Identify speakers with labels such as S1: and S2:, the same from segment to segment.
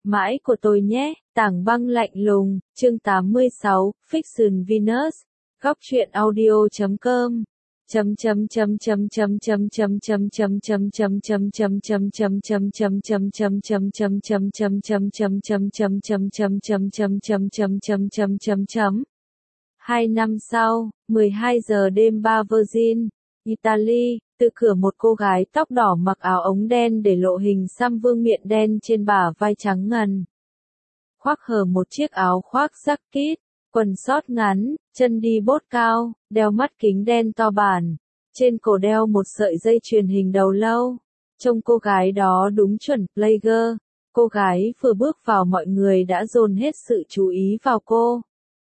S1: Mãi của tôi nhé, Tảng băng lạnh lùng, chương 86, Fiction Venus, góc truyện audio.com. Hai năm sau, 12 giờ đêm Bar Virgin, Italy, từ cửa một cô gái tóc đỏ mặc áo ống đen để lộ hình xăm vương miện đen trên bả vai trắng ngần. Khoác hở một chiếc áo khoác jacket, quần short ngắn, chân đi bốt cao, đeo mắt kính đen to bản. Trên cổ đeo một sợi dây chuyền hình đầu lâu. Trông cô gái đó đúng chuẩn player. Cô gái vừa bước vào mọi người đã dồn hết sự chú ý vào cô.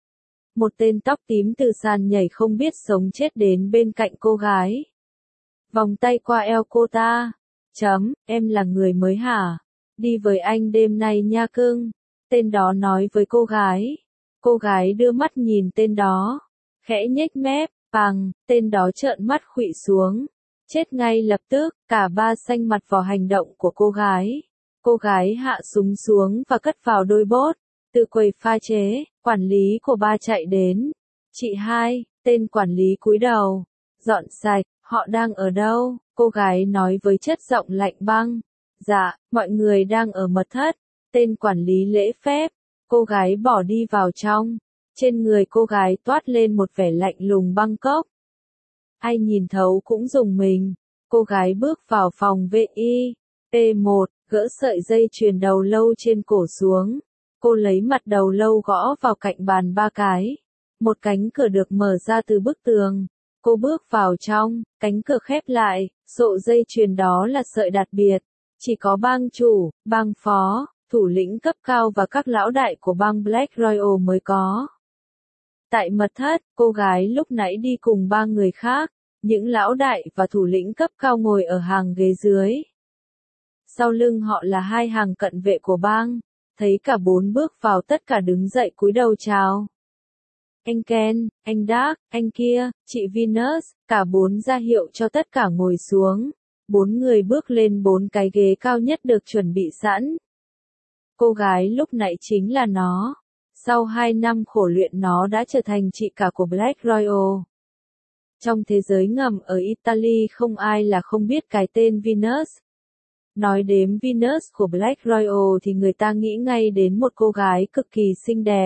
S1: Một tên tóc tím từ sàn nhảy không biết sống chết đến bên cạnh cô gái. Vòng tay qua eo cô ta. Em là người mới hả? Đi với anh đêm nay nha cưng. Tên đó nói với cô gái. Cô gái đưa mắt nhìn tên đó. Khẽ nhếch mép, tên đó trợn mắt khuỵu xuống. Chết ngay lập tức, cả ba xanh mặt vào hành động của cô gái. Cô gái hạ súng xuống và cất vào đôi bốt. Từ quầy pha chế, quản lý của ba chạy đến. Chị hai, tên quản lý cúi đầu. Dọn sạch, họ đang ở đâu? Cô gái nói với chất giọng lạnh băng. Dạ, mọi người đang ở mật thất. Tên quản lý lễ phép. Cô gái bỏ đi vào trong. Trên người cô gái toát lên một vẻ lạnh lùng băng cốc. Ai nhìn thấu cũng rùng mình. Cô gái bước vào phòng VI. P1, gỡ sợi dây chuyền đầu lâu trên cổ xuống. Cô lấy mặt đầu lâu gõ vào cạnh bàn ba cái. Một cánh cửa được mở ra từ bức tường. Cô bước vào trong, cánh cửa khép lại, sợi dây chuyền đó là sợi đặc biệt. Chỉ có bang chủ, bang phó, thủ lĩnh cấp cao và các lão đại của bang Black Royal mới có. Tại mật thất, cô gái lúc nãy đi cùng ba người khác, những lão đại và thủ lĩnh cấp cao ngồi ở hàng ghế dưới. Sau lưng họ là hai hàng cận vệ của bang, thấy cả bốn bước vào tất cả đứng dậy cúi đầu chào. Anh Ken, anh Dark, anh kia, chị Venus, cả bốn ra hiệu cho tất cả ngồi xuống. Bốn người bước lên bốn cái ghế cao nhất được chuẩn bị sẵn. Cô gái lúc nãy chính là nó. Sau 2 năm khổ luyện nó đã trở thành chị cả của Black Royal. Trong thế giới ngầm ở Italy không ai là không biết cái tên Venus. Nói đến Venus của Black Royal thì người ta nghĩ ngay đến một cô gái cực kỳ xinh đẹp.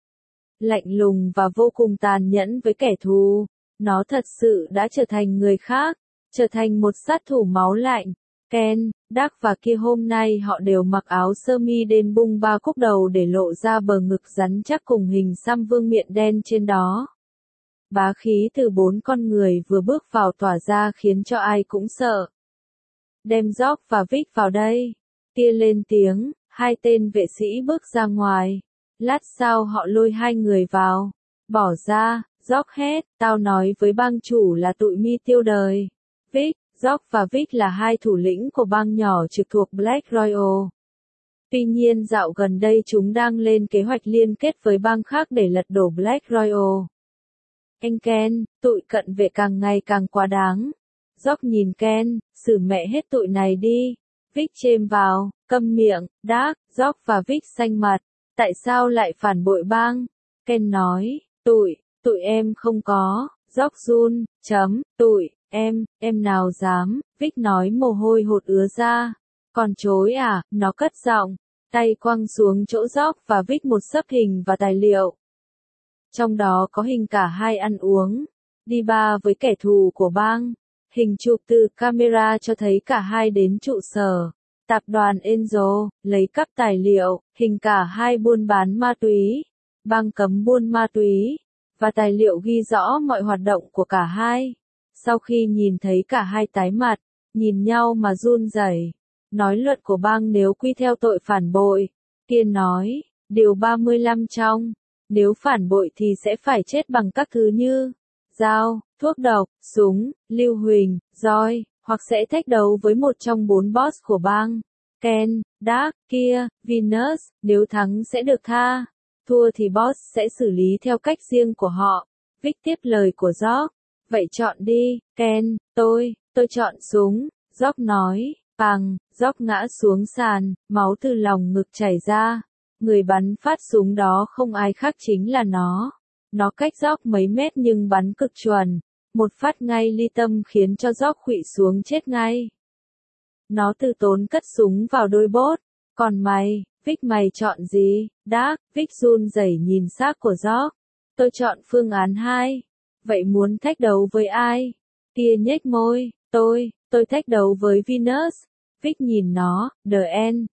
S1: Lạnh lùng và vô cùng tàn nhẫn với kẻ thù. Nó thật sự đã trở thành người khác, trở thành một sát thủ máu lạnh. Ken, Dark và kia hôm nay họ đều mặc áo sơ mi đen bung ba cúc đầu để lộ ra bờ ngực rắn chắc cùng hình xăm vương miện đen trên đó. Bá khí từ bốn con người vừa bước vào tỏa ra khiến cho ai cũng sợ. Đem George và Vic vào đây. Tia lên tiếng, hai tên vệ sĩ bước ra ngoài. Lát sau họ lôi hai người vào. Bỏ ra, George hét, tao nói với bang chủ là tụi mi tiêu đời. Vic, George và Vic là hai thủ lĩnh của bang nhỏ trực thuộc Black Royal. Tuy nhiên dạo gần đây chúng đang lên kế hoạch liên kết với bang khác để lật đổ Black Royal. Anh Ken, tụi cận vệ càng ngày càng quá đáng. George nhìn Ken, xử mẹ hết tụi này đi. Vic chêm vào, câm miệng. Dark, George và Vic xanh mặt. Tại sao lại phản bội bang? Ken nói, tụi em không có. George run, tụi em nào dám, Vic nói mồ hôi hột ứa ra. Còn chối à, nó cất giọng, tay quăng xuống chỗ George và Vic một xấp hình và tài liệu. Trong đó có hình cả hai ăn uống, đi bar với kẻ thù của bang. Hình chụp từ camera cho thấy cả hai đến trụ sở tập đoàn Angel, lấy cắp tài liệu, hình cả hai buôn bán ma túy, bang cấm buôn ma túy, và tài liệu ghi rõ mọi hoạt động của cả hai. Sau khi nhìn thấy cả hai tái mặt, nhìn nhau mà run rẩy, nói luật của bang nếu quy theo tội phản bội. Kiên nói, điều 35 trong, nếu phản bội thì sẽ phải chết bằng các thứ như dao, thuốc độc, súng, lưu huỳnh, roi, hoặc sẽ thách đấu với một trong 4 boss của bang. Ken, Dark, kia, Venus, nếu thắng sẽ được tha, thua thì boss sẽ xử lý theo cách riêng của họ. Vic tiếp lời của George. Vậy chọn đi, Ken, tôi chọn súng. George nói, Pằng, Rock ngã xuống sàn, máu từ lòng ngực chảy ra. Người bắn phát súng đó không ai khác chính là nó. Nó cách Rock mấy mét nhưng bắn cực chuẩn. Một phát ngay ly tâm khiến cho Rock khuỵu xuống chết ngay. Nó từ tốn cất súng vào đôi bốt. Còn mày, Vic mày chọn gì? Dark, Vic run rẩy nhìn xác của Rock. Tôi chọn phương án 2. Vậy muốn thách đấu với ai? Kia nhếch môi, tôi thách đấu với Venus. Vic nhìn nó, The End.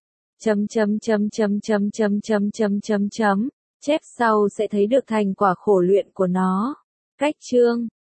S1: Chép sau sẽ thấy được thành quả khổ luyện của nó. Cách chương